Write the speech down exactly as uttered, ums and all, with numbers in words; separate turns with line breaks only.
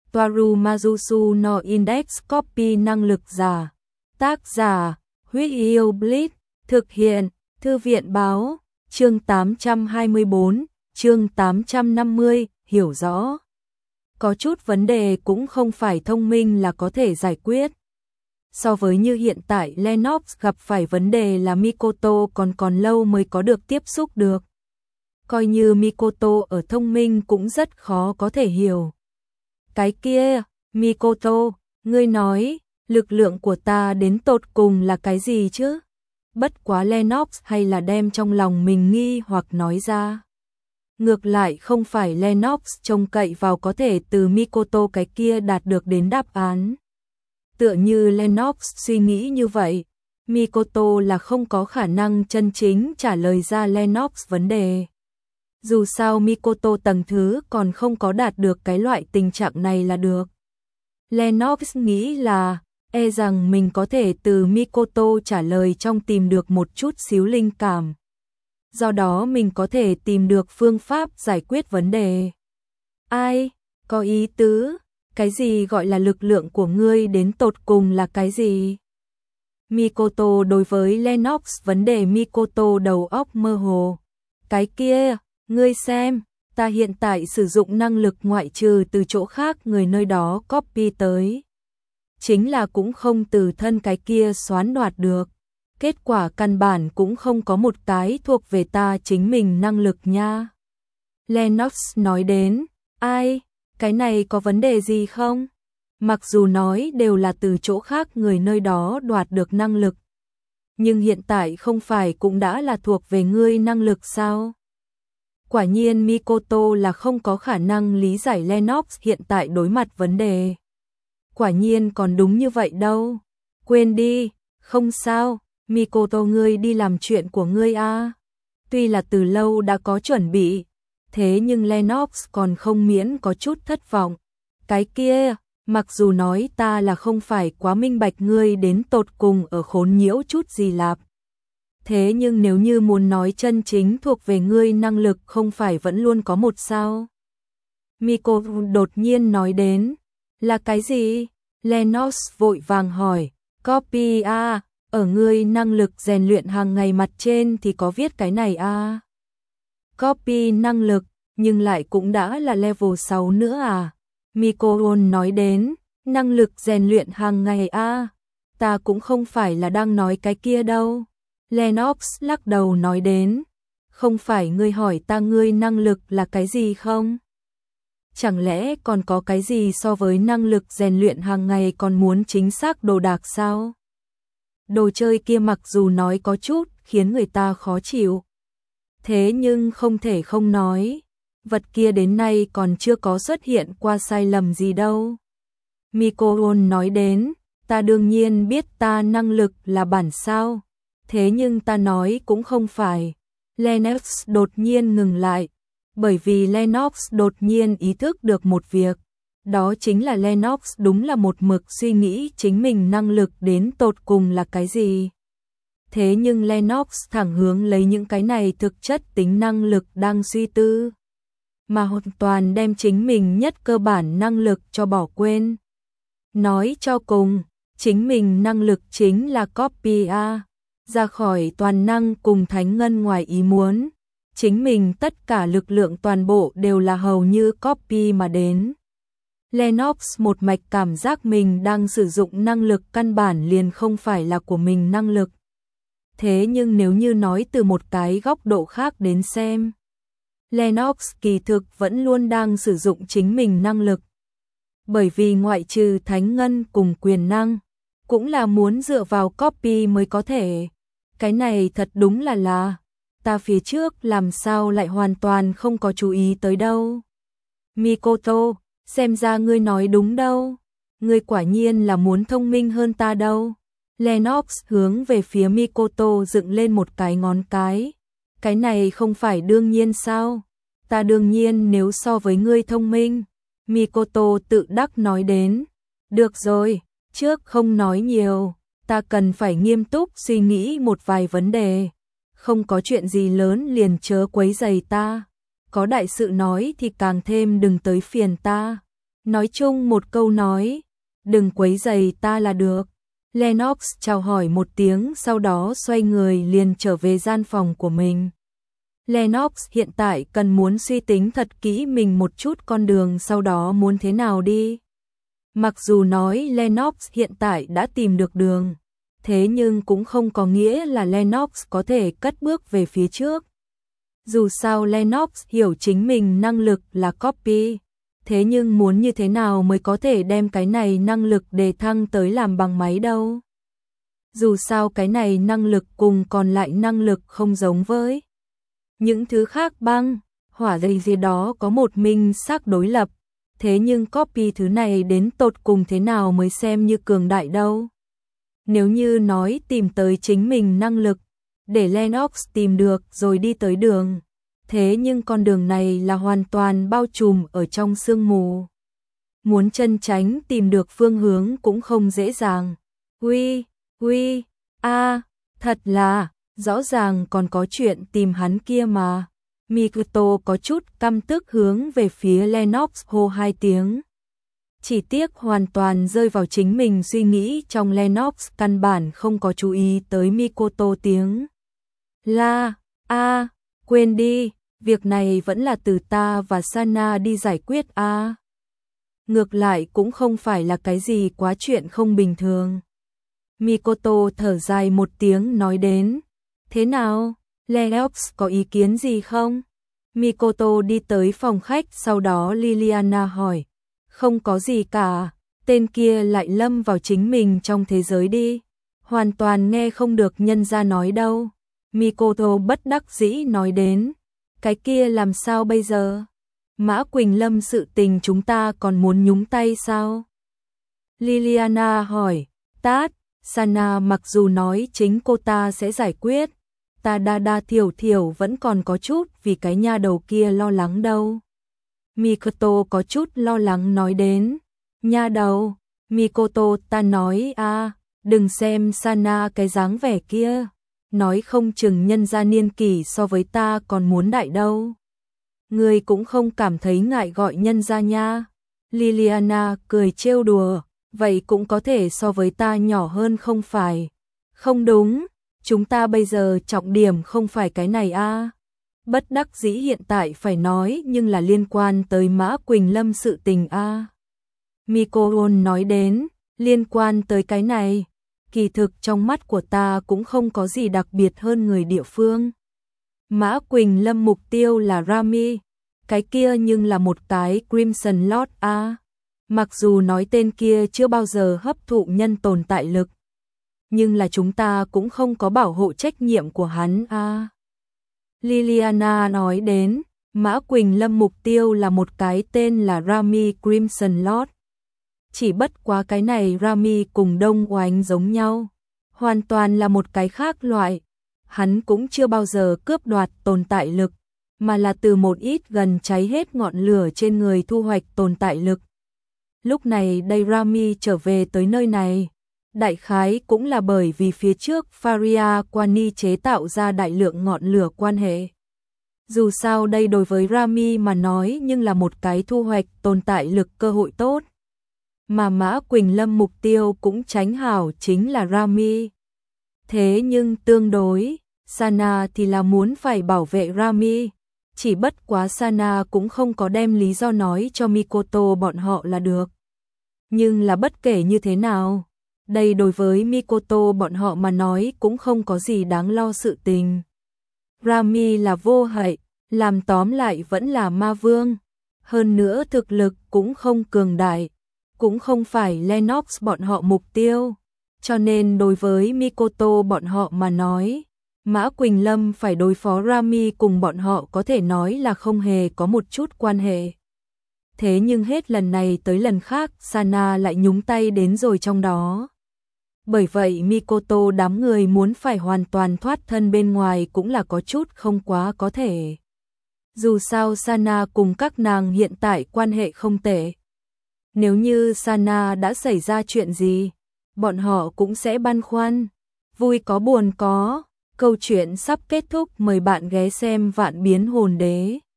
Toaru Majusu no Index Copy năng lực giả. Tác giả, Huyết Yêu Blitz, thực hiện, Thư viện báo, chương tám trăm hai mươi tư, chương tám trăm năm mươi, hiểu rõ. Có chút vấn đề cũng không phải thông minh là có thể giải quyết. So với như hiện tại Lennox gặp phải vấn đề là Mikoto còn còn lâu mới có được tiếp xúc được. Coi như Mikoto ở thông minh cũng rất khó có thể hiểu. Cái kia, Mikoto, ngươi nói, lực lượng của ta đến tột cùng là cái gì chứ? Bất quá Lennox hay là đem trong lòng mình nghi hoặc nói ra. Ngược lại không phải Lennox trông cậy vào có thể từ Mikoto cái kia đạt được đến đáp án. Tựa như Lennox suy nghĩ như vậy, Mikoto là không có khả năng chân chính trả lời ra Lennox vấn đề. Dù sao Mikoto tầng thứ còn không có đạt được cái loại tình trạng này là được. Lennox nghĩ là, e rằng mình có thể từ Mikoto trả lời trong tìm được một chút xíu linh cảm. Do đó mình có thể tìm được phương pháp giải quyết vấn đề. Ai, có ý tứ, cái gì gọi là lực lượng của ngươi đến tột cùng là cái gì? Mikoto đối với Lennox vấn đề Mikoto đầu óc mơ hồ. Cái kia, ngươi xem, ta hiện tại sử dụng năng lực ngoại trừ từ chỗ khác người nơi đó copy tới. Chính là cũng không từ thân cái kia xoán đoạt được. Kết quả căn bản cũng không có một cái thuộc về ta chính mình năng lực nha. Lennox nói đến, ai, cái này có vấn đề gì không? Mặc dù nói đều là từ chỗ khác người nơi đó đoạt được năng lực. Nhưng hiện tại không phải cũng đã là thuộc về ngươi năng lực sao? Quả nhiên Mikoto là không có khả năng lý giải Lennox hiện tại đối mặt vấn đề. Quả nhiên còn đúng như vậy đâu. Quên đi, không sao, Mikoto ngươi đi làm chuyện của ngươi a. Tuy là từ lâu đã có chuẩn bị, thế nhưng Lennox còn không miễn có chút thất vọng. Cái kia, mặc dù nói ta là không phải quá minh bạch ngươi đến tột cùng ở khốn nhiễu chút gì lạp. Thế nhưng nếu như muốn nói chân chính thuộc về ngươi năng lực không phải vẫn luôn có một sao? Miko đột nhiên nói đến, là cái gì? Lennox vội vàng hỏi, copy a, ở ngươi năng lực rèn luyện hàng ngày mặt trên thì có viết cái này a. Copy năng lực, nhưng lại cũng đã là level sáu nữa à? Miko nói đến, năng lực rèn luyện hàng ngày a, ta cũng không phải là đang nói cái kia đâu. Lennox lắc đầu nói đến, không phải ngươi hỏi ta ngươi năng lực là cái gì không? Chẳng lẽ còn có cái gì so với năng lực rèn luyện hàng ngày còn muốn chính xác đồ đạc sao? Đồ chơi kia mặc dù nói có chút khiến người ta khó chịu. Thế nhưng không thể không nói, vật kia đến nay còn chưa có xuất hiện qua sai lầm gì đâu. Miko nói đến, ta đương nhiên biết ta năng lực là bản sao. Thế nhưng ta nói cũng không phải. Lennox đột nhiên ngừng lại, bởi vì Lennox đột nhiên ý thức được một việc. Đó chính là Lennox đúng là một mực suy nghĩ chính mình năng lực đến tột cùng là cái gì. Thế nhưng Lennox thẳng hướng lấy những cái này thực chất tính năng lực đang suy tư. Mà hoàn toàn đem chính mình nhất cơ bản năng lực cho bỏ quên. Nói cho cùng, chính mình năng lực chính là copy a. Ra khỏi toàn năng cùng thánh ngân ngoài ý muốn, chính mình tất cả lực lượng toàn bộ đều là hầu như copy mà đến. Lennox một mạch cảm giác mình đang sử dụng năng lực căn bản liền không phải là của mình năng lực. Thế nhưng nếu như nói từ một cái góc độ khác đến xem, Lennox kỳ thực vẫn luôn đang sử dụng chính mình năng lực. Bởi vì ngoại trừ thánh ngân cùng quyền năng, cũng là muốn dựa vào copy mới có thể. Cái này thật đúng là là, ta phía trước làm sao lại hoàn toàn không có chú ý tới đâu. Mikoto, xem ra ngươi nói đúng đâu. Ngươi quả nhiên là muốn thông minh hơn ta đâu. Lennox hướng về phía Mikoto dựng lên một cái ngón cái. Cái này không phải đương nhiên sao? Ta đương nhiên nếu so với ngươi thông minh. Mikoto tự đắc nói đến. Được rồi, trước không nói nhiều. Ta cần phải nghiêm túc suy nghĩ một vài vấn đề. Không có chuyện gì lớn liền chớ quấy rầy ta. Có đại sự nói thì càng thêm đừng tới phiền ta. nói chung một câu nói, đừng quấy rầy ta là được. Lennox chào hỏi một tiếng sau đó xoay người liền trở về gian phòng của mình. Lennox hiện tại cần muốn suy tính thật kỹ mình một chút con đường sau đó muốn thế nào đi. Mặc dù nói Lennox hiện tại đã tìm được đường, thế nhưng cũng không có nghĩa là Lennox có thể cất bước về phía trước. Dù sao Lennox hiểu chính mình năng lực là copy, thế nhưng muốn như thế nào mới có thể đem cái này năng lực đề thăng tới làm bằng máy đâu. Dù sao cái này năng lực cùng còn lại năng lực không giống với những thứ khác băng, hỏa dây gì đó có một minh xác đối lập, thế nhưng copy thứ này đến tột cùng thế nào mới xem như cường đại đâu. Nếu như nói tìm tới chính mình năng lực, để Lennox tìm được rồi đi tới đường, thế nhưng con đường này là hoàn toàn bao trùm ở trong sương mù. Muốn chân tránh tìm được phương hướng cũng không dễ dàng. Uy, uy, a, thật là, rõ ràng còn có chuyện tìm hắn kia mà. Mikoto có chút căm tức hướng về phía Lennox hô hai tiếng. Chỉ tiếc hoàn toàn rơi vào chính mình suy nghĩ trong Lennox căn bản không có chú ý tới Mikoto tiếng. La, a, quên đi, việc này vẫn là từ ta và Sana đi giải quyết a. Ngược lại cũng không phải là cái gì quá chuyện không bình thường. Mikoto thở dài một tiếng nói đến. Thế nào, Lennox có ý kiến gì không? Mikoto đi tới phòng khách sau đó Liliana hỏi. Không có gì cả, tên kia lại lâm vào chính mình trong thế giới đi. Hoàn toàn nghe không được nhân gia nói đâu. Mikoto bất đắc dĩ nói đến. Cái kia làm sao bây giờ? Mã Quỳnh Lâm sự tình chúng ta còn muốn nhúng tay sao? Liliana hỏi. Tát, Sana mặc dù nói chính cô ta sẽ giải quyết, ta đa đa thiểu thiểu vẫn còn có chút vì cái nha đầu kia lo lắng đâu. Mikoto có chút lo lắng nói đến. Nha đầu, Mikoto ta nói a, đừng xem Sana cái dáng vẻ kia, nói không chừng nhân gia niên kỷ so với ta còn muốn đại đâu. Người cũng không cảm thấy ngại gọi nhân gia nha. Liliana cười trêu đùa, vậy cũng có thể so với ta nhỏ hơn không phải. Không đúng, chúng ta bây giờ trọng điểm không phải cái này a. Bất đắc dĩ hiện tại phải nói nhưng là liên quan tới Mã Quỳnh Lâm sự tình a. Mikoto nói đến, liên quan tới cái này, kỳ thực trong mắt của ta cũng không có gì đặc biệt hơn người địa phương. Mã Quỳnh Lâm mục tiêu là Rami, cái kia nhưng là một cái Crimson Lord a. Mặc dù nói tên kia chưa bao giờ hấp thụ nhân tồn tại lực, nhưng là chúng ta cũng không có bảo hộ trách nhiệm của hắn a. Liliana nói đến, Mã Quỳnh Lâm mục tiêu là một cái tên là Rami Crimson Lord. Chỉ bất quá cái này Rami cùng Đông Oánh giống nhau, hoàn toàn là một cái khác loại. Hắn cũng chưa bao giờ cướp đoạt tồn tại lực, mà là từ một ít gần cháy hết ngọn lửa trên người thu hoạch tồn tại lực. Lúc này đây Rami trở về tới nơi này, đại khái cũng là bởi vì phía trước Faria Kwani chế tạo ra đại lượng ngọn lửa quan hệ. Dù sao đây đối với Rami mà nói nhưng là một cái thu hoạch tồn tại lực cơ hội tốt. Mà Mã Quỳnh Lâm mục tiêu cũng tránh hảo chính là Rami. Thế nhưng tương đối, Sana thì là muốn phải bảo vệ Rami. Chỉ bất quá Sana cũng không có đem lý do nói cho Mikoto bọn họ là được. Nhưng là bất kể như thế nào, đây đối với Mikoto bọn họ mà nói cũng không có gì đáng lo sự tình. Rami là vô hại, làm tóm lại vẫn là ma vương. Hơn nữa thực lực cũng không cường đại, cũng không phải Lennox bọn họ mục tiêu. Cho nên đối với Mikoto bọn họ mà nói, Mã Quỳnh Lâm phải đối phó Rami cùng bọn họ có thể nói là không hề có một chút quan hệ. Thế nhưng hết lần này tới lần khác Sana lại nhúng tay đến rồi trong đó. Bởi vậy Mikoto đám người muốn phải hoàn toàn thoát thân bên ngoài cũng là có chút không quá có thể. Dù sao Sana cùng các nàng hiện tại quan hệ không tệ. Nếu như Sana đã xảy ra chuyện gì, bọn họ cũng sẽ băn khoăn. Vui có buồn có, câu chuyện sắp kết thúc, mời bạn ghé xem Vạn Biến Hồn Đế.